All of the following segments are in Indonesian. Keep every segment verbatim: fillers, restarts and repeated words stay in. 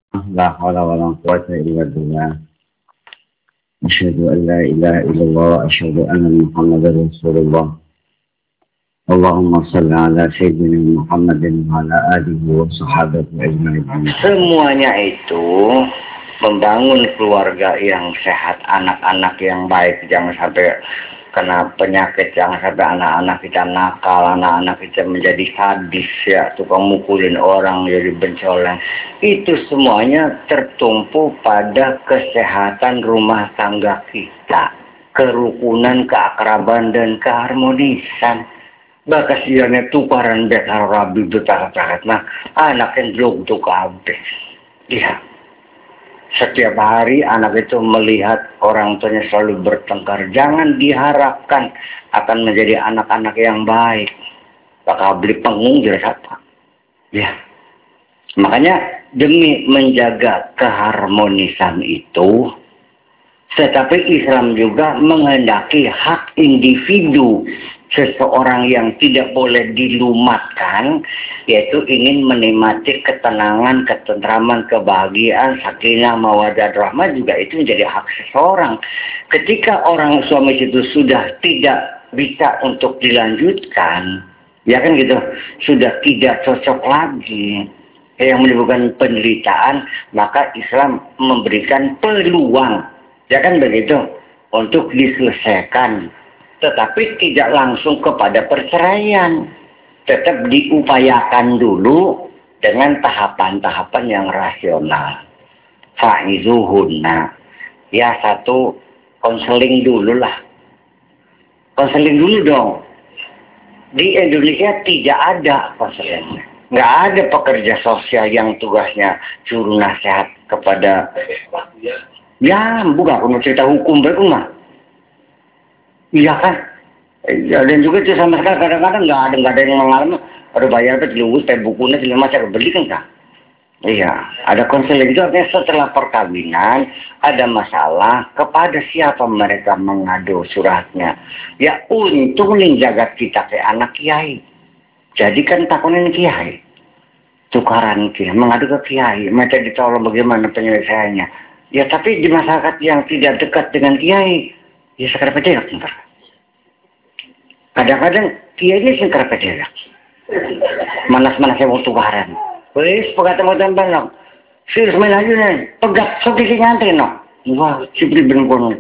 لا حول ولا قوة إلا بالله. أشهد أن لا إله إلا الله وأشهد أن محمدا رسول الله. اللهم صل على سيدنا محمد وعلى آله وصحبه أجمعين. Semuanya itu membangun keluarga yang sehat, anak-anak yang baik, jangan sampai kena penyakit, jangan sampai anak-anak kita nakal, anak-anak kita menjadi sadis ya, tukang mukulin orang, jadi bencoleng. Itu semuanya tertumpu pada kesehatan rumah tangga kita, kerukunan, keakraban, dan keharmonisan. Bakasiannya tukaran bekar rabi betah-betah, nah anak yang belum tuh kabeh. Lihat, setiap hari anak itu melihat orang tuanya selalu bertengkar. Jangan diharapkan akan menjadi anak-anak yang baik. Bakal beli penggung jelas apa? Ya. Makanya demi menjaga keharmonisan itu, tetapi Islam juga menghendaki hak individu seseorang yang tidak boleh dilumatkan, yaitu ingin menikmati ketenangan, ketentraman, kebahagiaan, sakinah, mawaddah, rahmah, juga itu menjadi hak seseorang. Ketika orang suami itu sudah tidak bisa untuk dilanjutkan, ya kan gitu, sudah tidak cocok lagi, yang menimbulkan penderitaan, maka Islam memberikan peluang, ya kan begitu, untuk diselesaikan. Tetapi tidak langsung kepada perceraian. Tetap diupayakan dulu dengan tahapan-tahapan yang rasional. Fa'izuhunna. Ya satu, konseling dulu lah. Konseling dulu dong. Di Indonesia tidak ada konseling. Nggak ada pekerja sosial yang tugasnya juru nasihat kepada... Ya, bukan aku cerita hukum berku mah. Iya kan? Ya, dan juga itu sama sekali kadang-kadang nggak ada nggak ada yang mengalami. Ada bayar tuh dilunggus, teh bukunya segala macam beli kan kak? Iya, ada konseling itu artinya setelah perkawinan ada masalah, kepada siapa mereka mengadu suratnya? Ya untung nih jagat kita kayak anak kiai. Jadi kan takunin kiai, tukaran kiai, mengadu ke kiai, mereka ditolong bagaimana penyelesaiannya. Ya tapi di masyarakat yang tidak dekat dengan kiai, ya sekarang pedelak ntar. Kadang-kadang kiai ini sekarang pedelak. Manas-manasnya mau tukaran. Wis pegat mau tembak no. Sirus main aja nih. Pegat sok isi ngantri no. Wah, cipri bener-bener.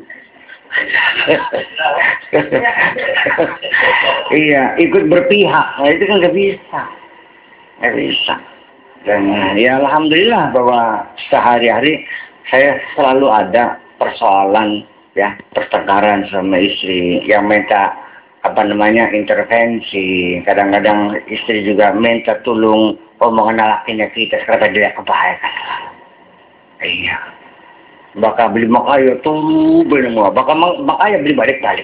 Iya, ikut berpihak. Nah, itu kan gak bisa. Gak bisa. Dan ya alhamdulillah bahwa sehari-hari saya selalu ada persoalan ya, pertengkaran sama istri yang minta apa namanya intervensi. Kadang-kadang istri juga minta tolong omongan lakinya kita sekarang dia kebaikan. Iya. Bakal beli makaya tuh beli semua. Bakal makaya beli balik-balik.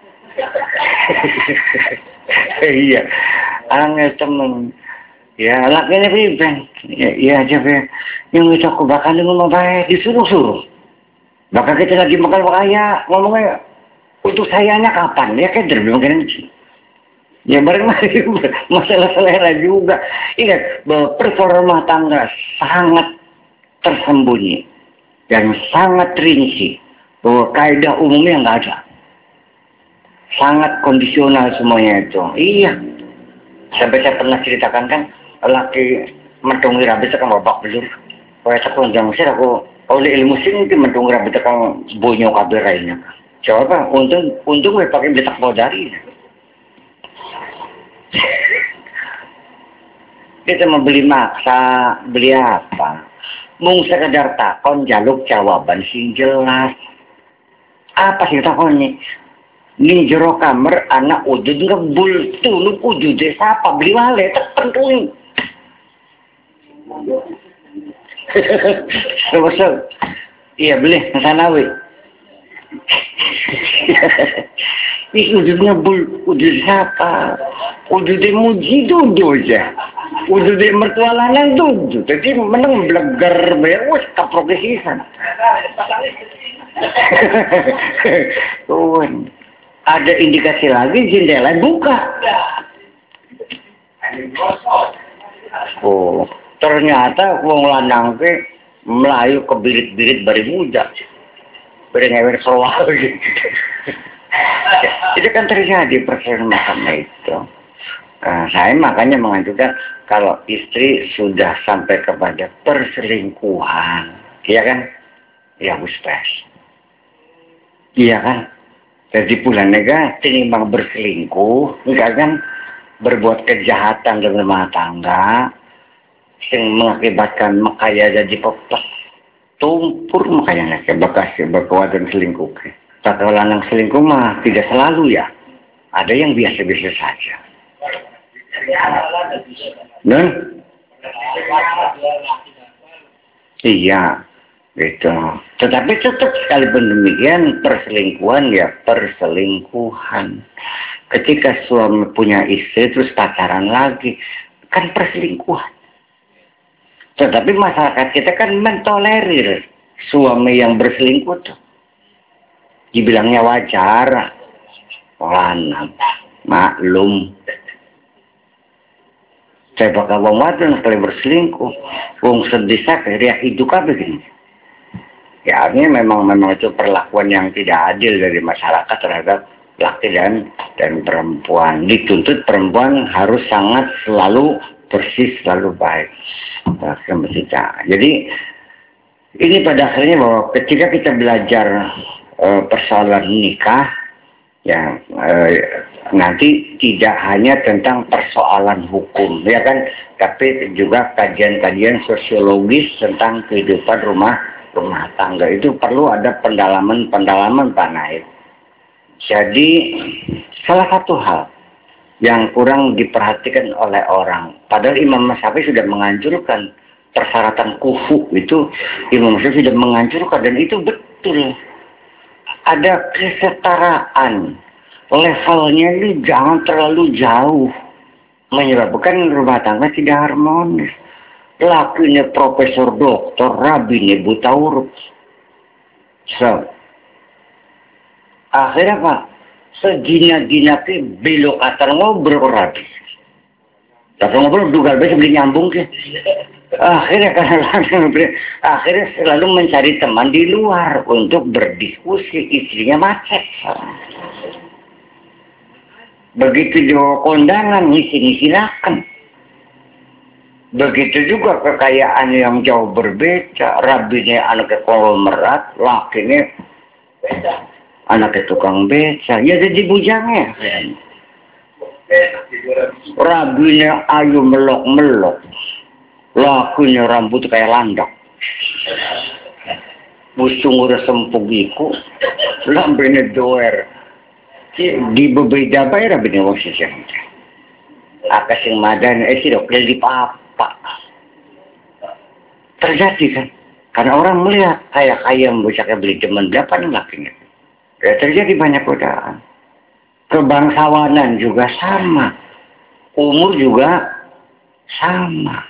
Iya. Angin temen. Ya lakinya riben. Ya, ya aja be. Yang itu aku bakal ngomong baik disuruh-suruh. Bakal kita lagi makan makaya ngomongnya. Untuk sayanya kapan? Ya kayak mungkin ya bareng masalah selera juga. Ingat bahwa performa tangga sangat tersembunyi dan sangat rinci, bahwa kaidah umumnya nggak ada, sangat kondisional semuanya itu. Iya, sampai saya pernah ceritakan kan, laki mentungi rabi tekan babak belur, kayak aku jangan sih aku oleh ilmu sini itu mentungi rabi tekan bonyo kabel lainnya. Coba untung untung gue pakai betak bodari. Kita mau beli maksa, beli apa? Mung sekedar takon jaluk jawaban sing jelas. Apa sih takonnya? Ning jero kamar anak udud ngebul tulung udude sapa beli wale terpentuin. Sebesar. Iya beli sana we. Ini ududnya bul, udud siapa? Ududnya muji dudu aja. Ududnya mertua lanang dudu. Jadi menang belegar bewes keprogresisan. Tuhan. Ada indikasi lagi jendela buka. Oh, ternyata wong lanang ke Melayu ke birit-birit bari muda. Bari ngewer soal gitu. Itu kan terjadi persoalan macam itu. Nah, saya makanya mengajukan kalau istri sudah sampai kepada perselingkuhan, iya kan? Ya Ustaz. Iya kan? Jadi bulan nega tinimbang berselingkuh, enggak kan? Berbuat kejahatan dalam rumah tangga, yang mengakibatkan makanya jadi pepes tumpur makanya ke bekas berkuat dan selingkuh. Tapi kalau anak selingkuh mah tidak selalu ya. Ada yang biasa-biasa saja. Nah, iya, gitu. Tetapi tetap sekalipun demikian perselingkuhan ya perselingkuhan. Ketika suami punya istri terus pacaran lagi, kan perselingkuhan. Tetapi masyarakat kita kan mentolerir suami yang berselingkuh tuh. Dibilangnya wajar, lanang, maklum. Saya bakal wong wadon sekali berselingkuh, wong sedih sakit, dia hidup apa begini. Ya artinya memang memang itu perlakuan yang tidak adil dari masyarakat terhadap laki dan dan perempuan. Dituntut perempuan harus sangat selalu bersih, selalu baik. Jadi ini pada akhirnya bahwa ketika kita belajar uh, persoalan nikah, ya uh, nanti tidak hanya tentang persoalan hukum, ya kan, tapi juga kajian-kajian sosiologis tentang kehidupan rumah rumah tangga itu perlu ada pendalaman-pendalaman Pak Naib. Jadi salah satu hal yang kurang diperhatikan oleh orang, padahal Imam Syafi'i sudah menganjurkan persyaratan kufu itu, Imam Syafi'i sudah menganjurkan dan itu betul. Ada kesetaraan. Levelnya ini jangan terlalu jauh, menyebabkan rumah tangga tidak harmonis. Lakinya profesor doktor, rabinya buta huruf. So, akhirnya Pak, segina-gina ke belok atar ngobrol rabi. Tapi ngobrol dugal besok beli nyambung ke. Akhirnya karena akhirnya selalu mencari teman di luar untuk berdiskusi, istrinya macet. Begitu juga kondangan ngisi-ngisi silakan. Begitu juga kekayaan yang jauh berbeda. Rabinya anaknya konglomerat, lakinya beda. Anaknya tukang beca, ya jadi bujangnya. Rabinya ayu melok-melok, lakinya rambut kayak landak. Busung udah sempuk iku, lambenya doer. Di berbeda apa ya rabinya wasisnya. Akas yang madan, eh sih dok, di apa? Terjadi kan? Karena orang melihat kayak ayam bocahnya beli demen berapa nih lakinya. Ya terjadi banyak godaan. Kebangsawanan juga sama. Umur juga sama.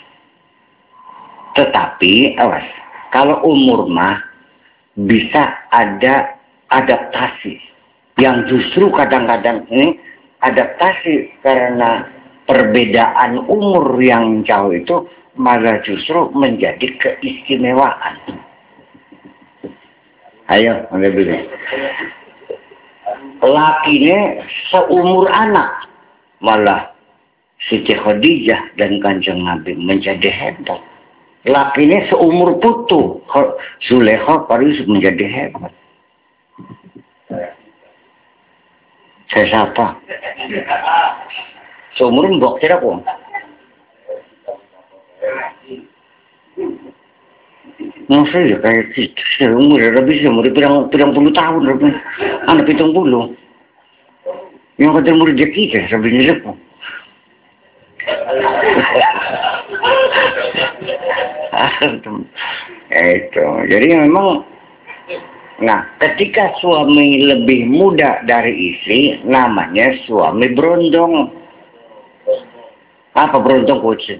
Tetapi, awas, kalau umur mah bisa ada adaptasi. Yang justru kadang-kadang ini adaptasi karena perbedaan umur yang jauh itu malah justru menjadi keistimewaan. Ayo, ambil dulu. Lakinya seumur anak, malah Siti Khadijah dan Kanjeng Nabi menjadi hebat. Lakinya seumur putu, Zulekha harus menjadi hebat. Saya siapa? Seumur mbok kira kok. Masa ya kayak gitu, seumur lebih seumur pirang pirang puluh tahun lebih, anak pitung puluh. Yang kata murid kita sampai nyelip. Itu, jadi memang, nah ketika suami lebih muda dari istri, namanya suami berondong. Apa berondong kucing?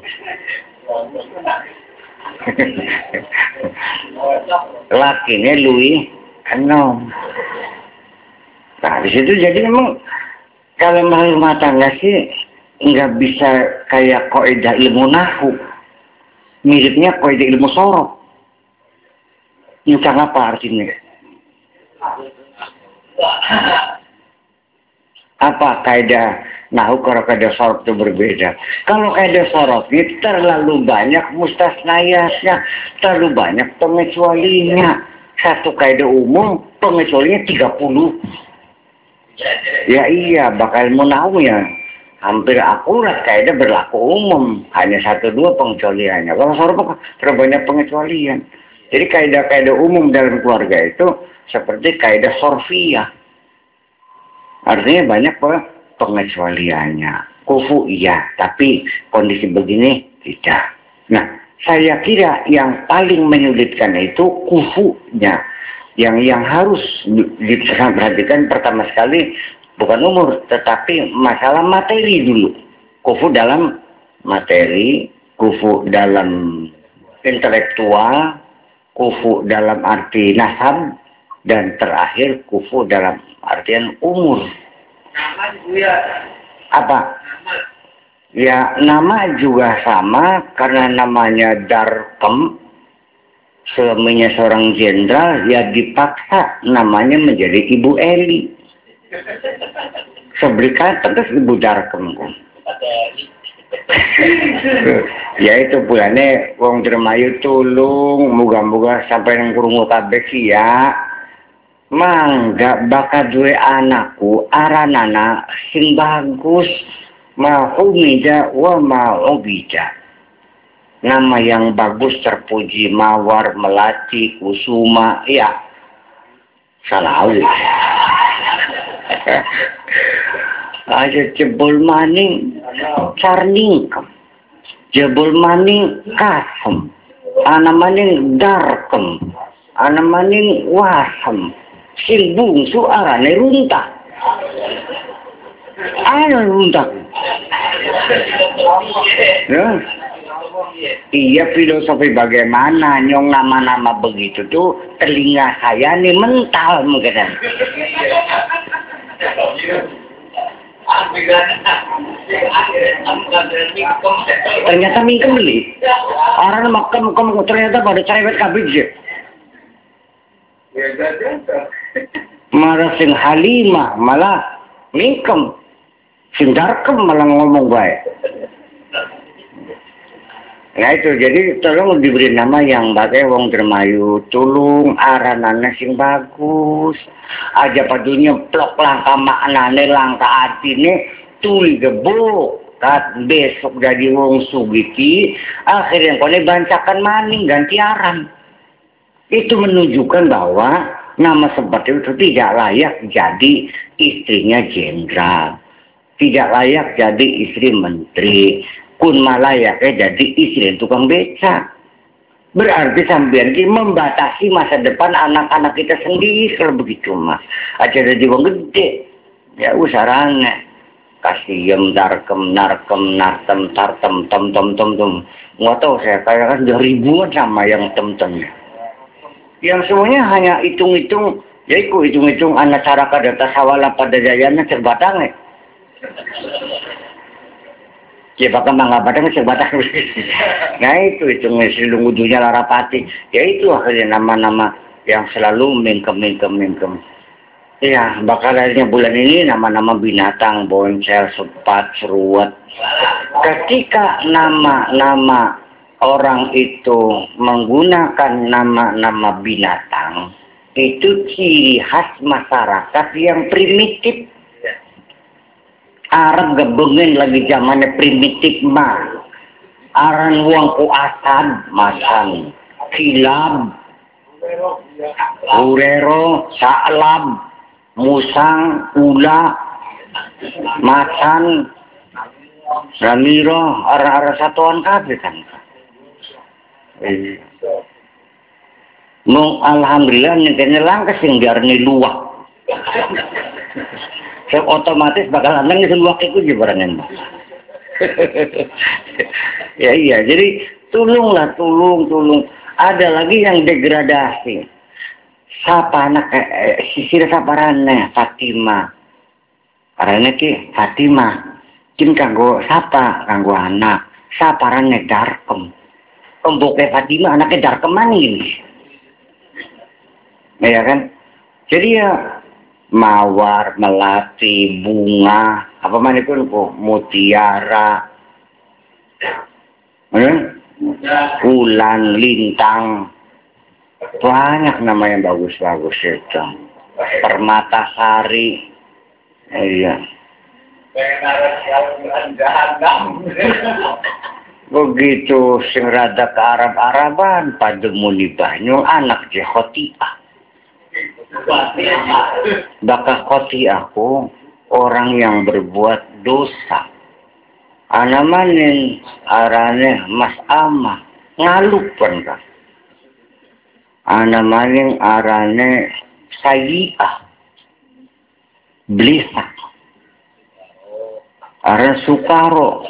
Lakinya lui enom. Nah di situ jadi memang kalau rumah tangga sih nggak bisa kayak kaidah ilmu nahu, miripnya kaidah ilmu sorok. Nyucang apa artinya? Apa kaidah nahu kalau kaidah sorof itu berbeda? Kalau kaidah sorof itu terlalu banyak mustasnayatnya, terlalu banyak pengecualinya. Satu kaidah umum pengecualinya tiga puluh. Ya iya, bakal ilmu nahu ya hampir akurat kaidah berlaku umum, hanya satu dua pengecualiannya. Kalau sorof terlalu banyak pengecualian. Jadi kaidah-kaidah umum dalam keluarga itu seperti kaidah sorfiyah. Artinya banyak pengecualiannya. Kufu iya, tapi kondisi begini tidak. Nah, saya kira yang paling menyulitkan itu kufunya. Yang yang harus diperhatikan pertama sekali bukan umur, tetapi masalah materi dulu. Kufu dalam materi, kufu dalam intelektual, kufu dalam arti nasab, dan terakhir kufu dalam artian umur. Nama juga. Apa? Nama. Ya, nama juga sama karena namanya Darkem. Suaminya seorang jenderal, ya dipaksa namanya menjadi Ibu Eli. Sebrikan terus Ibu Darkem. Ya itu bulannya wong Dermayu tulung muga-muga sampai nang krungu kabeh ya. Mangga bakal duwe anakku aranana sing bagus, mahumida wa ma'ubida. Nama yang bagus terpuji, Mawar, Melati, Kusuma, ya Salawi. Aja jebol maning Carningkem, jebol maning Kasem, ana maning Darkem, ana maning Wasem, sing bungsu arane Runtah. Ana Runtah. Ya. Iya, filosofi bagaimana nyong nama-nama begitu tuh telinga saya nih mental mungkin. Ternyata mingkem beli. Orang makem kem ternyata pada cerewet kabeh. Marah sing Halimah malah mingkem. Sing Darkem malah ngomong baik. Nah itu, jadi tolong diberi nama yang pakai wong Dermayu, tulung aranana sing bagus. Aja padunya plok langka maknane langka artine tuli gebuk. Kat besok jadi wong sugiti, akhirnya kone bancakan maning ganti aran. Itu menunjukkan bahwa nama seperti itu tidak layak jadi istrinya jenderal. Tidak layak jadi istri menteri. Kun malaya eh jadi istri tukang beca. Berarti sampean ki membatasi masa depan anak-anak kita sendiri kalau begitu mah. Aja jadi wong gede. Ya usarane. Kasiem darkem narkem nartem tartem tem tem tem tem. Nggak tahu saya kayak kan udah ribuan sama yang tem temnya. Yang semuanya hanya hitung-hitung. Ya iku hitung-hitung anak cara kadata sawala pada jayanya cerbatangnya. Ya bakal mangga badang sebatang. Nah itu itu ngesilung udunya larapati. Ya itu akhirnya nama-nama yang selalu mingkem-mingkem mingkem. Ya bakal akhirnya bulan ini nama-nama binatang, boncel, sepat, seruat. Ketika nama-nama orang itu menggunakan nama-nama binatang, itu ciri khas masyarakat yang primitif. Arab gebengin lagi zamannya primitif mah. Aran wong ku asad masan, kilab, urero, sa'lab, musang, ula, masan, ramiro, arah-arah satuan kabeh kan. Eh. Mung alhamdulillah nyentene langka sing diarani luwak. Saya otomatis bakal nang seluak itu jebarannya. Ya iya, jadi tulunglah, tulung, tulung. Ada lagi yang degradasi. Siapa anak eh, sisir saparane Fatima. Karena ki Fatima. Kim kanggo siapa? Kanggo anak. Saparane Darkem. Pembuke Fatima anaknya Darkem maning ini. Ya kan? Jadi ya mawar, melati, bunga, apa mana pun kok mutiara, eh? Bulan, lintang, banyak nama yang bagus-bagus itu. Permatasari, iya. Begitu sing rada ke Arab-Araban pada muni banyu anak je khotiah. Bakal khotiah aku orang yang berbuat dosa. Ana maning arane Mas Ama ngalupan kan. Ana maning arane Sayiah Blisak. Aran Sukaro.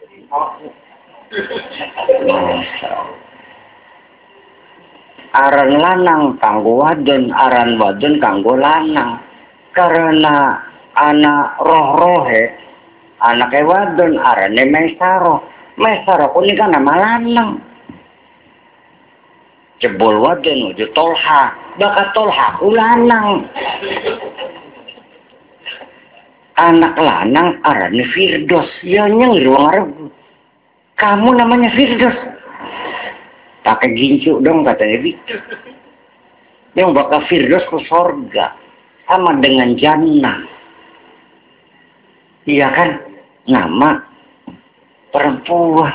Aran lanang kanggo wadon, aran wadon kanggo lanang. Karena anak roh-rohe, anak wadon arane Maisaro. Maisaro kuni kan nama lanang. Jebol wadon udah Tolha, bakat Tolha ku lanang. Anak lanang arane Firdos, ya nyeng ruang Arab. Kamu namanya Firdos. Pakai gincu dong katanya gitu. Yang bakal Firdos ke sorga sama dengan Jannah. Iya kan? Nama perempuan.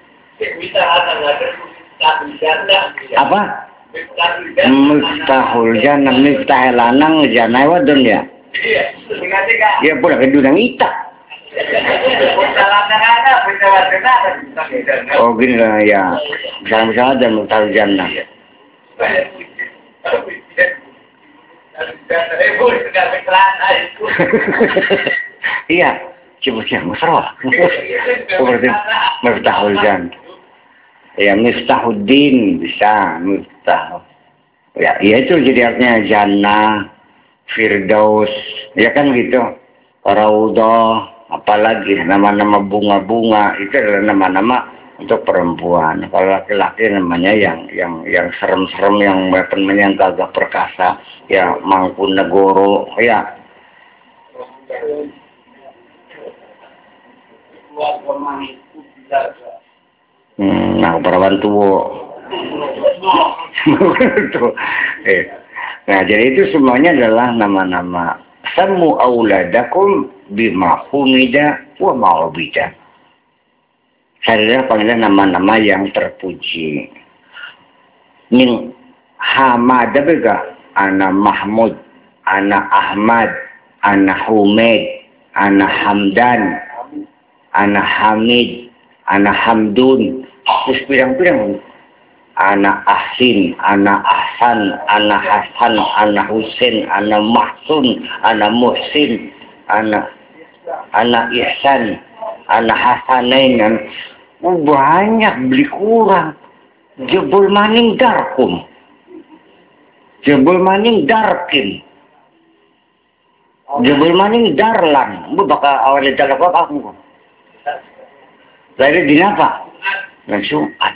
Apa? Miftahul Jannah, miftah lanang Jannah wadon ya. Ya pula kedudang ita. Oh gini lah ya. Bisa-bisa ada miftahul Jannah. Iya, coba siang masalah. Seperti miftahul Jannah. Ya Miftahuddin bisa Miftah. Ya, ya itu jadi artinya Jannah, Firdaus, ya kan gitu. Raudhah, apalagi nama-nama bunga-bunga itu adalah nama-nama untuk perempuan. Kalau laki-laki namanya yang yang yang serem-serem, yang namanya yang gagah perkasa, ya Mangkunegoro, ya. Hmm, nah perawan tua. eh. Nah jadi itu semuanya adalah nama-nama. Samu auladakum bima humida wa ma'ubida. Saya panggilan nama-nama yang terpuji. Min Hamada bega, ana Mahmud, ana Ahmad, ana Humaid, ana Hamdan, ana Hamid, ana Hamdun. Terus pirang-pirang. Ana Ahsin, ana Ahsan, ana Hasan, ana Husin, ana Mahsun, ana Muhsin, ana ana Ihsan, ana Hasanain. Oh, banyak beli kurang. Jebul maning darkum. Jebul maning darkin. Jebul maning darlan. Bu bakal awalnya dalam apa aku? Lalu di apa? Langsung ad.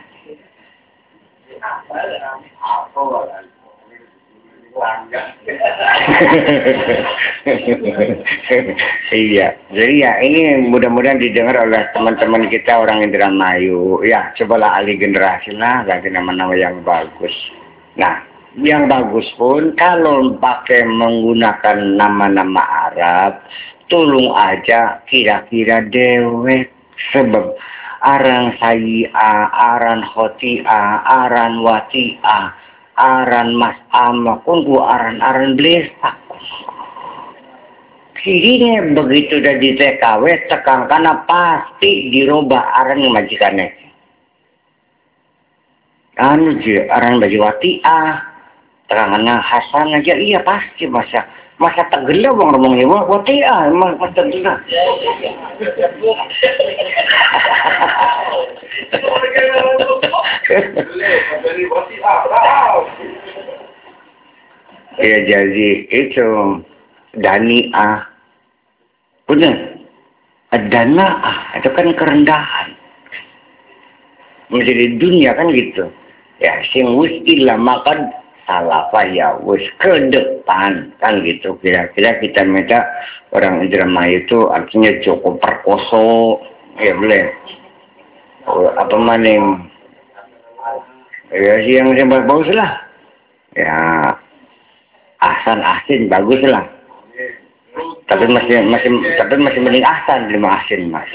Iya, jadi ya ini mudah-mudahan didengar oleh teman-teman kita orang Indramayu. Ya, cobalah alih generasi lah, ganti nama-nama yang bagus. Nah, yang bagus pun kalau pakai menggunakan nama-nama Arab, tolong aja kira-kira dewek sebab aran Sayi'ah, aran Khoti'ah, aran Wati'ah, aran Mas Ama, kun gua aran-aran Blesak. Jadinya begitu udah di T K W, tekan karena pasti dirubah aran yang majikannya. Anu je, aran baju Wati'ah, tekangannya Hasan aja, iya pasti masa. Masa tegela bang ngomongnya, wah Wati'ah, emang masa tegela. Ya jadi itu Dani'ah, benar, Dana'ah itu kan kerendahan. Menjadi dunia kan gitu. Ya sing wis ilah makan salafa ya wis ke depan kan gitu. Kira-kira kita minta orang Indramayu itu artinya Joko Perkoso ya boleh. Oh, apa maning ya sih yang yang bagus lah ya Ahsan Ahsin bagus lah tapi masih masih tapi masih mending Ahsan lima Ahsin mas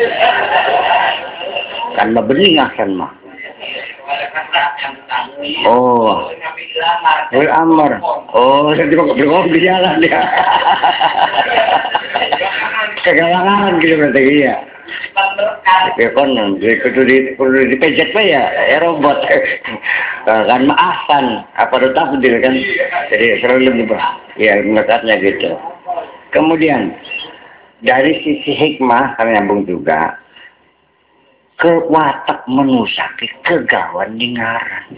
kan mah bening Ahsan mah. Oh, Wil Amar. Oh, saya cuma belum di jalan dia. Kegalangan gitu berarti iya. Ya konon, jadi kudu di kudu dipejet pak ya, ya robot. Kan maafkan apa tetap dia kan, jadi selalu lebih bah, ya mengatakannya gitu. Kemudian dari sisi hikmah kami nyambung juga. Kewatak menusaki kegawan di ngaran.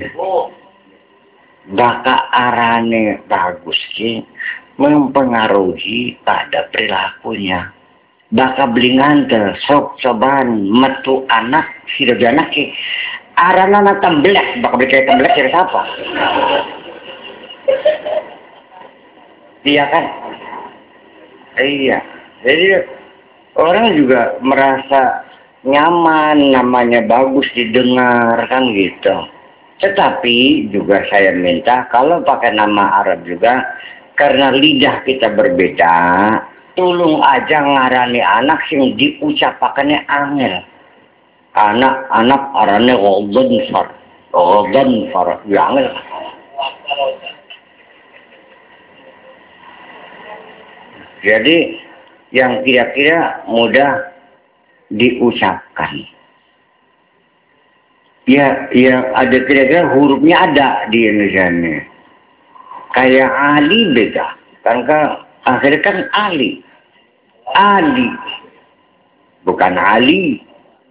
Baka arane bagus ki mempengaruhi pada perilakunya. Baka blingan sok coban metu anak sida anak ki arana tembelak baka beli kayak tembelak dari siapa? Iya kan? Iya. Jadi orang juga merasa nyaman, namanya bagus didengar kan gitu. Tetapi juga saya minta kalau pakai nama Arab juga karena lidah kita berbeda, tolong aja ngarani anak sing diucapakannya angel. Anak-anak arane golden far, golden far, ya angel. Jadi yang kira-kira mudah diucapkan. Ya, yang ada kira-kira hurufnya ada di Indonesia ini. Kayak Ali beda. Karena akhirnya kan Ali. Ali. Bukan Ali.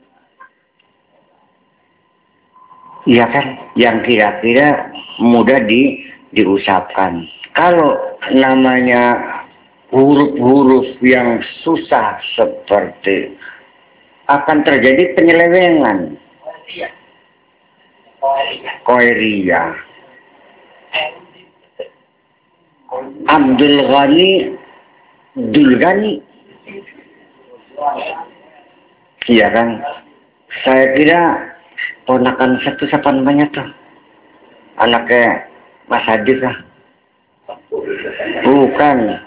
Iya kan? Yang kira-kira mudah di diucapkan. Kalau namanya huruf-huruf yang susah seperti akan terjadi penyelewengan. Koiria. Abdul Ghani, Abdul Ghani. Iya kan? Saya kira ponakan satu siapa namanya tuh? Anaknya Mas Hadid lah. Bukan.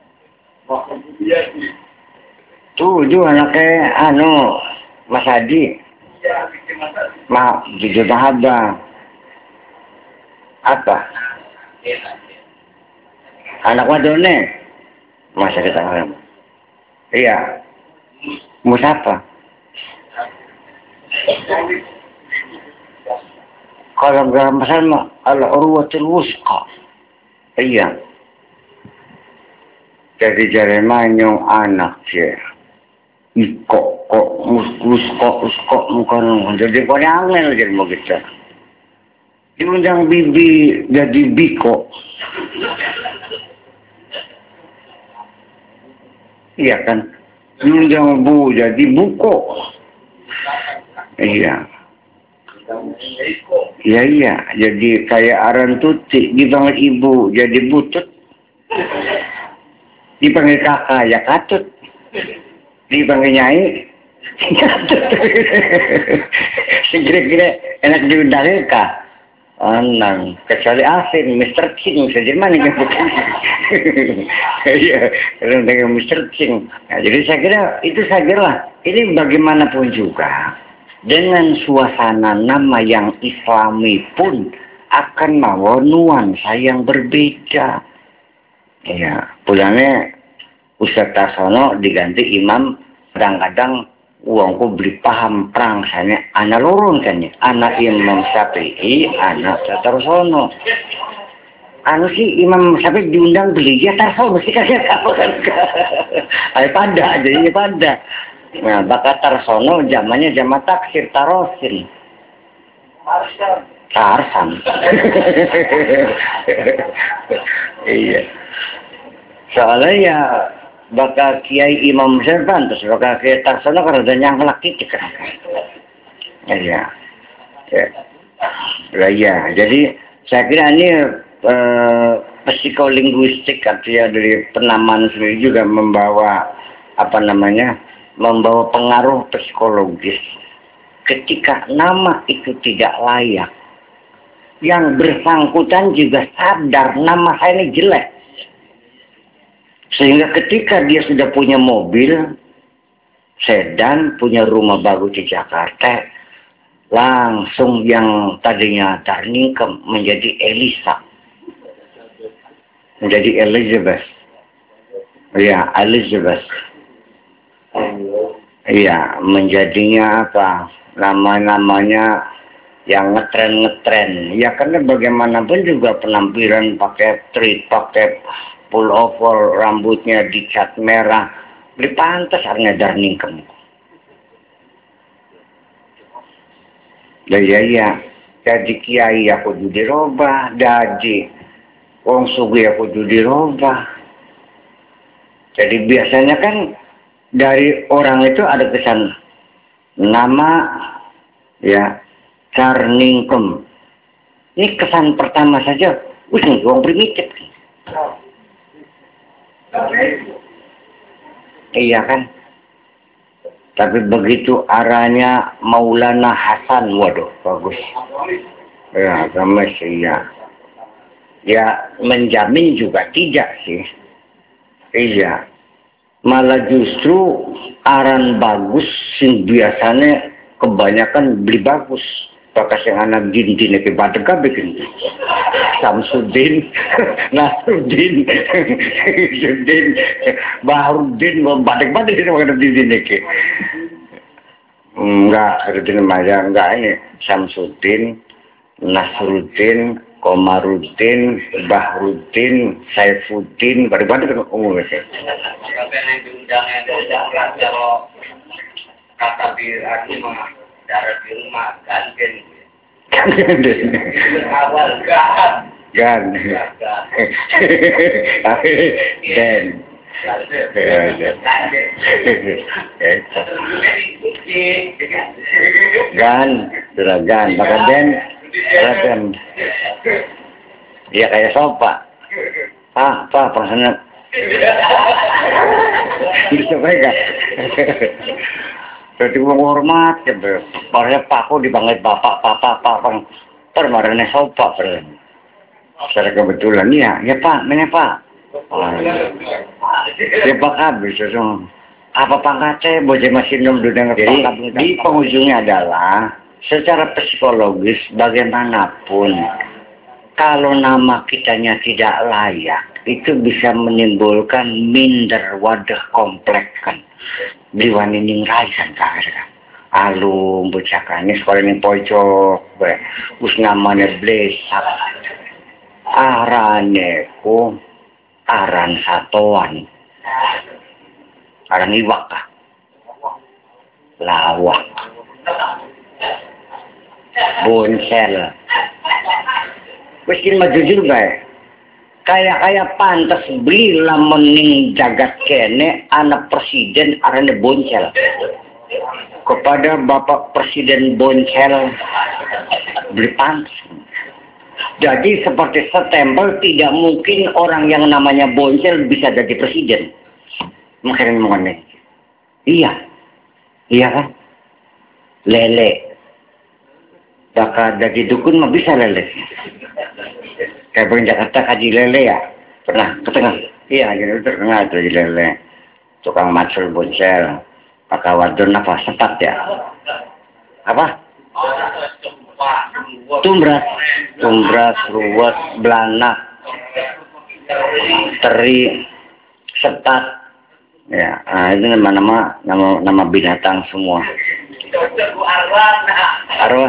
Tujuh anaknya anu Mas Hadi. Ma jujur mahaba. Apa? Anak wadone. Masa kita ngarang. Iya. Musapa. Kalau enggak masalah al-urwatul wusqa. Iya. Jadi jare manyong anak ya. Iko kok muskus kok uskok mukan jadi kok angel jadi mau kita. Diundang bibi jadi biko. Iya kan? Diundang bu jadi buko. Iya. Iya iya. Jadi kayak aran tuti dipanggil ibu jadi butut. Dipanggil kakak ya katut. Dipanggil nyai katut. Kira-kira enak diundang kah? Anang, kecuali asin, mister King saja mana yang bukan? Iya, dengan mister King. Nah, jadi saya kira itu saja lah. Ini bagaimanapun juga dengan suasana nama yang Islami pun akan membawa nuansa yang berbeda. Iya, pulangnya Ustadz Tarsono diganti imam, kadang-kadang uangku beli paham perang sana, anak lorong kan ya, anak Imam Syafi'i, anak Tarsono. Anu sih Imam Syafi'i diundang beli ya Tarsono sih kasih apa kan? Ayo pada, jadinya pada. Nah, bakat Tarsono zamannya zaman taksir tarosin. Tarsan. Iya. Soalnya ya bakal Kiai Imam Serban terus bakal Kiai Tarsono karena udah nyangkelak gitu kan. Iya. Ya. Ya. Jadi saya kira ini eh, psikolinguistik, artinya dari penamaan sendiri juga membawa apa namanya, membawa pengaruh psikologis. Ketika nama itu tidak layak, yang bersangkutan juga sadar nama saya ini jelek. Sehingga ketika dia sudah punya mobil sedan, punya rumah bagus di Jakarta, langsung yang tadinya Darningkem menjadi Elisa, menjadi Elizabeth. Iya, Elizabeth. Iya, menjadinya apa? Nama-namanya yang ngetren-ngetren. Ya karena bagaimanapun juga penampilan pakai treat, pakai pullover, rambutnya dicat merah, beli pantas artinya Darningkem. Ya ya ya, jadi kiai aku kudu dirobah, jadi wong sugih aku kudu dirobah. Jadi biasanya kan dari orang itu ada kesan nama ya Darningkem. Ini kesan pertama saja, wih wong primitif. Iya kan? Tapi begitu arahnya Maulana Hasan, waduh bagus. Ya, sama sih ya. Ya menjamin juga tidak sih. Iya. Malah justru aran bagus sing biasanya kebanyakan beli bagus. Bakas yang anak din-din ke badega bikin Samsudin, Nasruddin, Sudin, Baharudin, badeg-badeg itu makan din-din ke. Enggak, Rudin Maya enggak ini Samsudin, Nasruddin, Komarudin, Bahrudin, Saifuddin, badeg-badeg kan umum sih. Kata bir aku mah darah di rumah ganten. Awal gan. Gan. Den. Gan, sudah gan, pakai den, den. Iya kayak sopa. Ah, apa perasaan? Bisa pegang. Jadi menghormat, ya, pada pakku dipanggil bapak, bapak, bapak, permarane sopak, secara kebetulan, ya, ya pak, mana pak, ya pak habis, apa pangkatnya, bocah masih nom dunia jadi di penghujungnya adalah, secara psikologis, bagaimanapun, kalau nama kitanya tidak layak, itu bisa menimbulkan minder wadah kompleks kan. Diwani ningrai kan kan. Alum bocahane sekolah ning pojok, wis namanya blesak. Arane ku aran satoan. Aran iwak kah? Lawak. Bonsel. Wis kin maju juga. Kayak-kayak pantas beli lamun ning jagat kene anak presiden arane Boncel. Kepada Bapak Presiden Boncel beli pantas. Jadi seperti setempel tidak mungkin orang yang namanya Boncel bisa jadi presiden. Makanya ngomongnya. Iya. Iya kan? Lele. Bakal jadi dukun mah bisa lele. Kayak Bang Jakarta kaji lele ya, pernah ke tengah? Iya, jadi terkenal kaji lele. Tukang macul Boncel, pakai wadon apa? Sepat ya? Apa? Tumbras, tumbras, ruwet, belanak, teri, sepat. Ya, nah, itu nama-nama nama nama binatang semua. Arwah.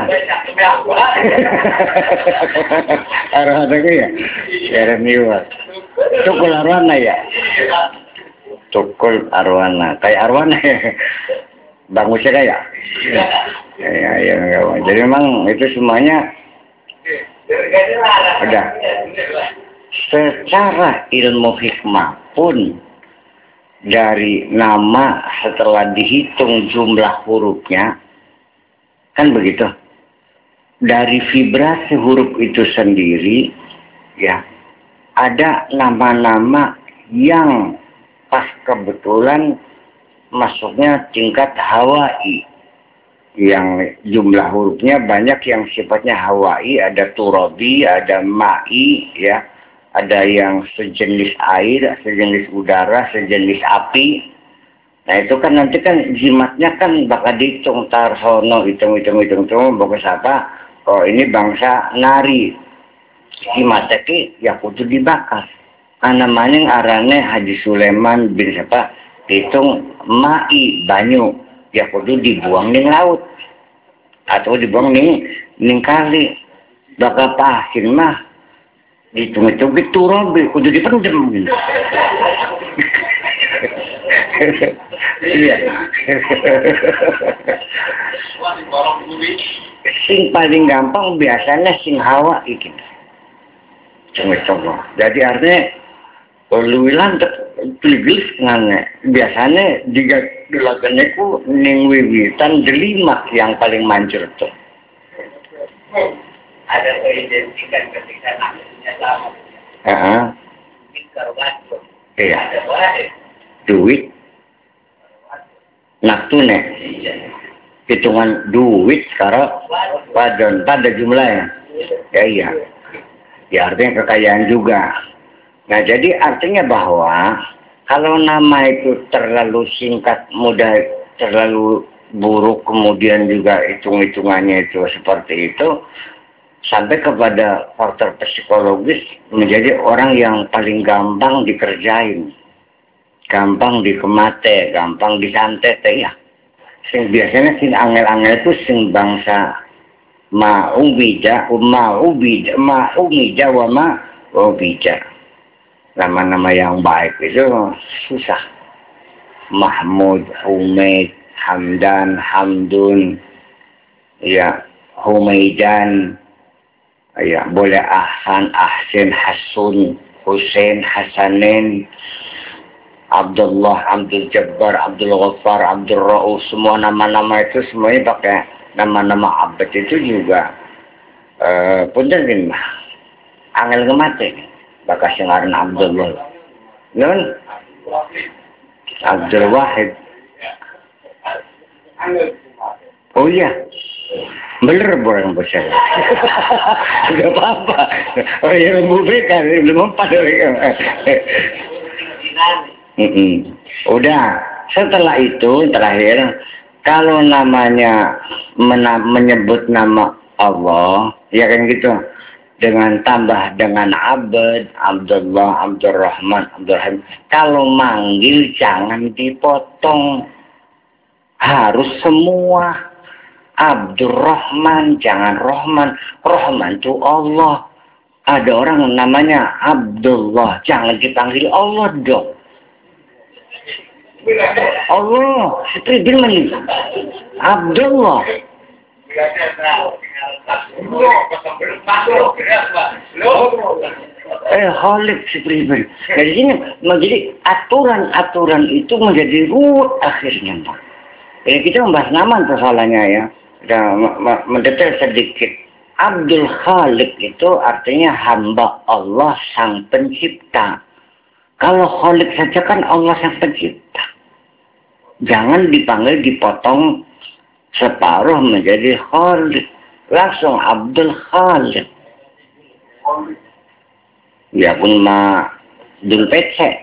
Arwah ada ya? Eremiwa. Tukul arwana ya? Tukul arwana. Kayak arwana ya? Bangusnya kayak? Ya, ya, ya, ya. Jadi memang itu semuanya ada. Secara ilmu hikmah pun dari nama setelah dihitung jumlah hurufnya kan begitu, dari vibrasi huruf itu sendiri ya, ada nama-nama yang pas kebetulan masuknya tingkat Hawaii, yang jumlah hurufnya banyak yang sifatnya Hawaii, ada Turabi, ada Ma'i, ya, ada yang sejenis air, sejenis udara, sejenis api. Nah itu kan nanti kan jimatnya kan bakal dihitung, tarsono, hitung-hitung, hitung-hitung, bagus apa, oh ini bangsa nari, jimatnya ki ya kudu dibakar. Nah, namanya arane Haji Sulaiman bin siapa, hitung Ma'i, banyu, ya kudu dibuang di laut, atau dibuang di ning kali, bakal pahin mah, hitung-hitung itu robi, kudu dipendem. Iya. Sing paling gampang biasanya sing hawa iki. Coba-coba. Jadi artinya luwilan tulis ngane. Biasanya jika dilakukan itu ning wiwitan delima yang paling mancur tuh. Ada keidentikan ketika namanya sama. Heeh. Iya. Duit naktune hitungan duit sekarang pada pada jumlahnya ya iya ya artinya kekayaan juga. Nah jadi artinya bahwa kalau nama itu terlalu singkat, mudah, terlalu buruk, kemudian juga hitung-hitungannya itu seperti itu, sampai kepada faktor psikologis menjadi orang yang paling gampang dikerjain, gampang dikemate, gampang disantet ya. Sing biasanya sing angel-angel itu sing bangsa ma'ubija, ma'ubija, ma'ubija wa ma'ubija. Nama-nama yang baik itu susah. Mahmud, Humaid, Hamdan, Hamdun, ya, Humaidan, ya, boleh Ahsan, Ahsin, Hasun, Husain, Hasanin, Abdullah, Abdul Jabbar, Abdul Ghaffar, Abdul Ra'uf, semua nama-nama itu semuanya pakai nama-nama abad itu juga uh, punten gini mah angel kemate bakal singaran Abdullah non Abdul Wahid. Oh iya bener orang besar. Tidak apa-apa, oh ya membubekan belum empat. Mm -mm. Udah, setelah itu terakhir kalau namanya mena menyebut nama Allah ya kan gitu, dengan tambah dengan abad, Abdullah, Abdurrahman, Abdurrahim, kalau manggil jangan dipotong, harus semua. Abdurrahman jangan Rahman, Rahman itu Allah. Ada orang namanya Abdullah, jangan dipanggil Allah dong. Allah, seperti bilang Abdullah. Eh, Khalid seperti itu. Dari sini menjadi aturan-aturan itu menjadi ruwet akhirnya, Pak. Jadi kita membahas nama persoalannya ya. Kita mendetail sedikit. Abdul Khaliq itu artinya hamba Allah sang pencipta. Kalau Khaliq saja kan Allah sang pencipta. Jangan dipanggil dipotong separuh menjadi Khaliq. Langsung Abdul Khaliq. Ya pun ma Dul Pece.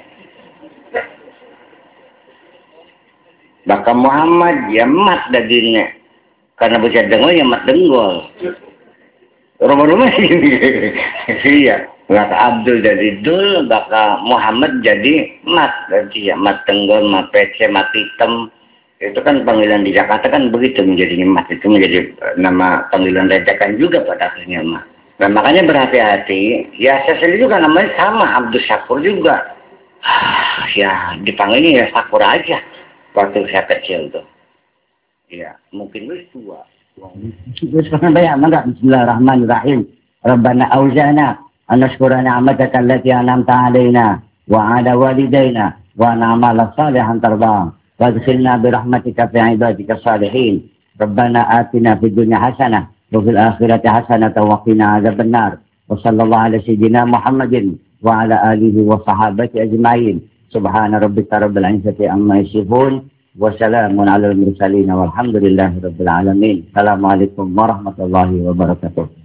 Baka Muhammad ya mat dadinya. Karena bisa dengar ya mat denggol. Rumah-rumah ini. Iya. Baka Abdul jadi Dul, baka Muhammad jadi mat. Jadi ya mat denggol, mat pece, mat hitam. Itu kan panggilan di Jakarta kan begitu menjadi mat. Itu menjadi nama panggilan redakan juga pada akhirnya mat. Nah makanya berhati-hati. Ya saya sendiri juga namanya sama, Abdul Syakur juga. Ya dipanggilnya ya Syakur aja. Waktu saya kecil tuh. Ya, mungkin lu tua. Bismillahirrahmanirrahim. Rabbana auzana an nashkura ni'mataka allati an'amta 'alaina wa 'ala walidayna wa na'mala salihan tarda. Wadkhilna bi rahmatika fi 'ibadika salihin. Rabbana atina fid dunya hasanah wa fil akhirati hasanah wa qina 'adzabannar. وصلى الله على سيدنا محمد وعلى آله وصحابته أجمعين. سبحان ربك رب العزة عما يصفون وسلام على المرسلين والحمد لله رب العالمين. السلام عليكم ورحمة الله وبركاته.